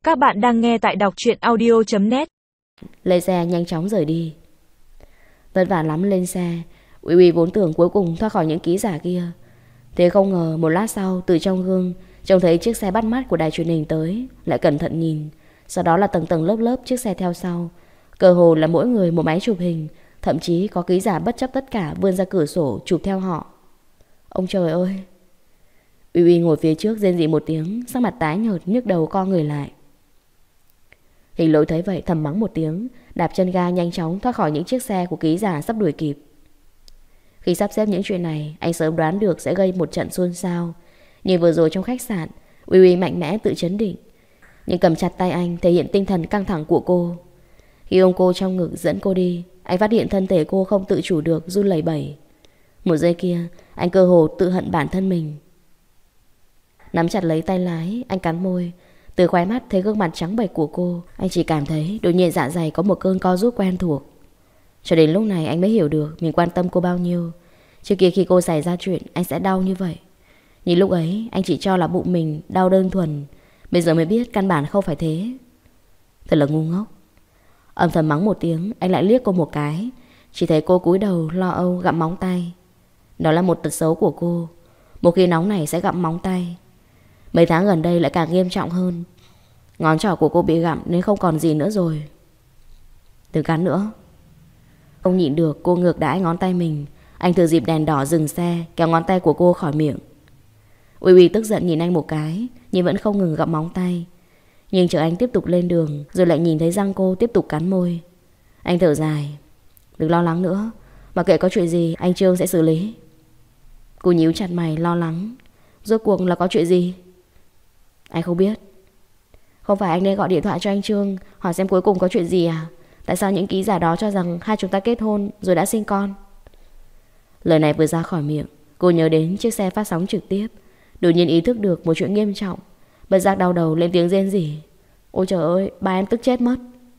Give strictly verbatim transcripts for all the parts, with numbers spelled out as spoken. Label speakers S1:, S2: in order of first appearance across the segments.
S1: Các bạn đang nghe tại đọc truyện audio chấm net.
S2: Lên xe nhanh chóng rời đi. Vất vả lắm lên xe. Uy Uy vốn tưởng cuối cùng thoát khỏi những ký giả kia. Thế không ngờ một lát sau, từ trong gương trông thấy chiếc xe bắt mắt của đài truyền hình tới. Lại cẩn thận nhìn. Sau đó là tầng tầng lớp lớp chiếc xe theo sau. Cơ hồ là mỗi người một máy chụp hình. Thậm chí có ký giả bất chấp tất cả vươn ra cửa sổ chụp theo họ. Ông trời ơi! Uy Uy ngồi phía trước rên rỉ một tiếng, sắc mặt tái nhợt, nhức đầu co người lại. Hình Lỗi thấy vậy thầm mắng một tiếng, đạp chân ga nhanh chóng thoát khỏi những chiếc xe của ký giả sắp đuổi kịp. Khi sắp xếp những chuyện này, anh sớm đoán được sẽ gây một trận xôn xao. Như vừa rồi trong khách sạn, Uy Uy mạnh mẽ tự chấn định, nhưng cầm chặt tay anh thể hiện tinh thần căng thẳng của cô. Khi ôm cô trong ngực dẫn cô đi, anh phát hiện thân thể cô không tự chủ được run lẩy bẩy. Một giây kia, anh cơ hồ tự hận bản thân mình. Nắm chặt lấy tay lái, anh cắn môi. Từ khóe mắt thấy gương mặt trắng bệch của cô, anh chỉ cảm thấy đột nhiên dạ dày có một cơn co rút quen thuộc. Cho đến lúc này anh mới hiểu được mình quan tâm cô bao nhiêu. Trước kia khi cô xảy ra chuyện, anh sẽ đau như vậy. Nhưng lúc ấy anh chỉ cho là bụng mình đau đơn thuần. Bây giờ mới biết căn bản không phải thế. Thật là ngu ngốc. Âm thầm mắng một tiếng, anh lại liếc cô một cái. Chỉ thấy cô cúi đầu lo âu gặm móng tay. Đó là một tật xấu của cô. Một khi nóng này sẽ gặm móng tay. Mấy tháng gần đây lại càng nghiêm trọng hơn. Ngón trỏ của cô bị gặm nên không còn gì nữa rồi. Đừng cắn nữa. Không nhịn được, cô ngược đãi ngón tay mình. Anh thừa dịp đèn đỏ dừng xe, kéo ngón tay của cô khỏi miệng. Uy Uy tức giận nhìn anh một cái, nhưng vẫn không ngừng gặm móng tay. Nhưng chờ anh tiếp tục lên đường, rồi lại nhìn thấy răng cô tiếp tục cắn môi. Anh thở dài. Đừng lo lắng nữa, mặc kệ có chuyện gì anh Trương sẽ xử lý. Cô nhíu chặt mày lo lắng. Rốt cuộc là có chuyện gì? Anh không biết. Không phải anh nên gọi điện thoại cho anh Trương hỏi xem cuối cùng có chuyện gì à? Tại sao những ký giả đó cho rằng hai chúng ta kết hôn rồi đã sinh con? Lời này vừa ra khỏi miệng, cô nhớ đến chiếc xe phát sóng trực tiếp. Đột nhiên ý thức được một chuyện nghiêm trọng, bất giác đau đầu lên tiếng rên rỉ. Ôi trời ơi, ba em tức chết mất.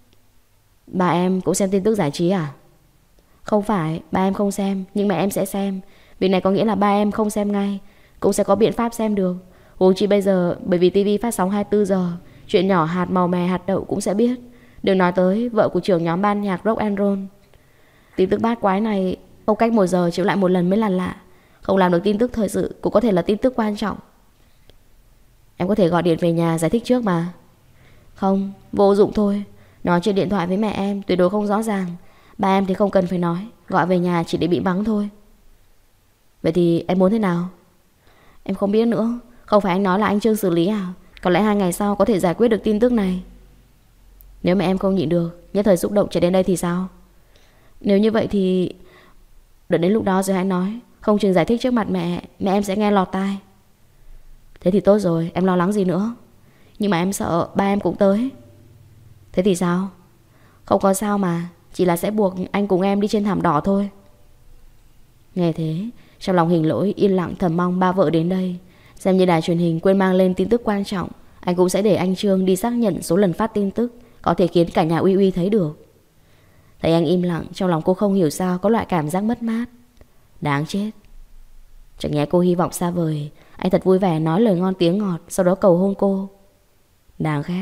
S2: Ba em cũng xem tin tức giải trí à? Không phải, ba em không xem, nhưng mẹ em sẽ xem. Việc này có nghĩa là ba em không xem ngay cũng sẽ có biện pháp xem được. Huống chi bây giờ bởi vì tivi phát sóng hai mươi bốn giờ, chuyện nhỏ hạt màu mè hạt đậu cũng sẽ biết. Đừng nói tới vợ của trưởng nhóm ban nhạc rock and roll. Tin tức bát quái này không cách một giờ chịu lại một lần mới là lạ. Không làm được tin tức thời sự cũng có thể là tin tức quan trọng. Em có thể gọi điện về nhà giải thích trước mà. Không, vô dụng thôi. Nói trên điện thoại với mẹ em tuyệt đối không rõ ràng. Ba em thì không cần phải nói, gọi về nhà chỉ để bị mắng thôi. Vậy thì em muốn thế nào? Em không biết nữa. Không phải anh nói là anh Trương xử lý à? Có lẽ hai ngày sau có thể giải quyết được tin tức này. Nếu mà em không nhịn được, nhất thời xúc động chạy đến đây thì sao? Nếu như vậy thì đợi đến lúc đó rồi hãy nói. Không chừng giải thích trước mặt mẹ, mẹ em sẽ nghe lọt tai. Thế thì tốt rồi, em lo lắng gì nữa. Nhưng mà em sợ ba em cũng tới. Thế thì sao? Không có sao mà, chỉ là sẽ buộc anh cùng em đi trên thảm đỏ thôi. Nghe thế, trong lòng Hình Lỗi yên lặng thầm mong ba vợ đến đây. Xem như đài truyền hình quên mang lên tin tức quan trọng, anh cũng sẽ để anh Trương đi xác nhận số lần phát tin tức, có thể khiến cả nhà Uy Uy thấy được. Thấy anh im lặng, trong lòng cô không hiểu sao có loại cảm giác mất mát. Đáng chết. Chẳng nhẽ cô hy vọng xa vời. Anh thật vui vẻ nói lời ngon tiếng ngọt, sau đó cầu hôn cô. Đáng ghét.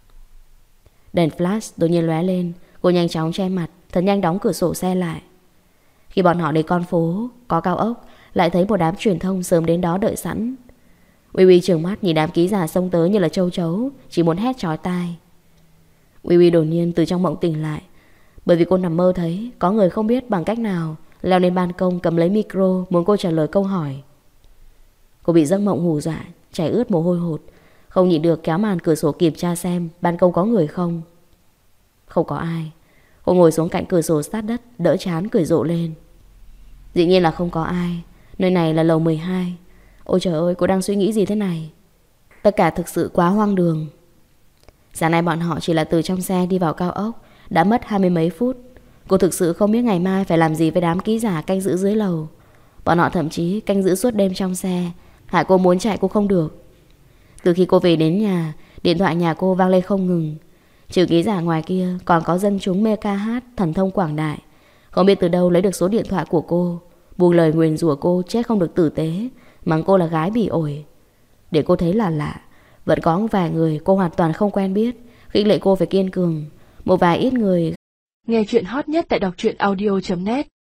S2: Đèn flash đột nhiên lóe lên. Cô nhanh chóng che mặt, thật nhanh đóng cửa sổ xe lại. Khi bọn họ đến con phố có cao ốc, lại thấy một đám truyền thông sớm đến đó đợi sẵn. Uy Uy trừng mắt nhìn đám ký giả xông tới như là châu chấu, chỉ muốn hét chói tai. Uy Uy đột nhiên từ trong mộng tỉnh lại, bởi vì cô nằm mơ thấy có người không biết bằng cách nào leo lên ban công cầm lấy micro muốn cô trả lời câu hỏi. Cô bị giấc mộng hù dọa, chảy ướt mồ hôi hột, không nhịn được kéo màn cửa sổ kiểm tra xem ban công có người không. Không có ai. Cô ngồi xuống cạnh cửa sổ sát đất, đỡ chán cười rộ lên. Dĩ nhiên là không có ai. Nơi này là lầu mười hai. Ôi trời ơi, cô đang suy nghĩ gì thế này? Tất cả thực sự quá hoang đường. Sáng nay bọn họ chỉ là từ trong xe đi vào cao ốc, đã mất hai mươi mấy phút. Cô thực sự không biết ngày mai phải làm gì với đám ký giả canh giữ dưới lầu. Bọn họ thậm chí canh giữ suốt đêm trong xe, hại cô muốn chạy cô không được. Từ khi cô về đến nhà, điện thoại nhà cô vang lên không ngừng. Trừ ký giả ngoài kia, còn có dân chúng mê ca hát thần thông quảng đại. Không biết từ đâu lấy được số điện thoại của cô, buông lời nguyền rủa cô chết không được tử tế, mắng cô là gái bỉ ổi. Để cô thấy là lạ. Vẫn có vài người cô hoàn toàn không quen biết, khích lệ cô phải kiên cường. Một vài ít người.
S1: Nghe chuyện hot nhất tại đọc truyện audio chấm net.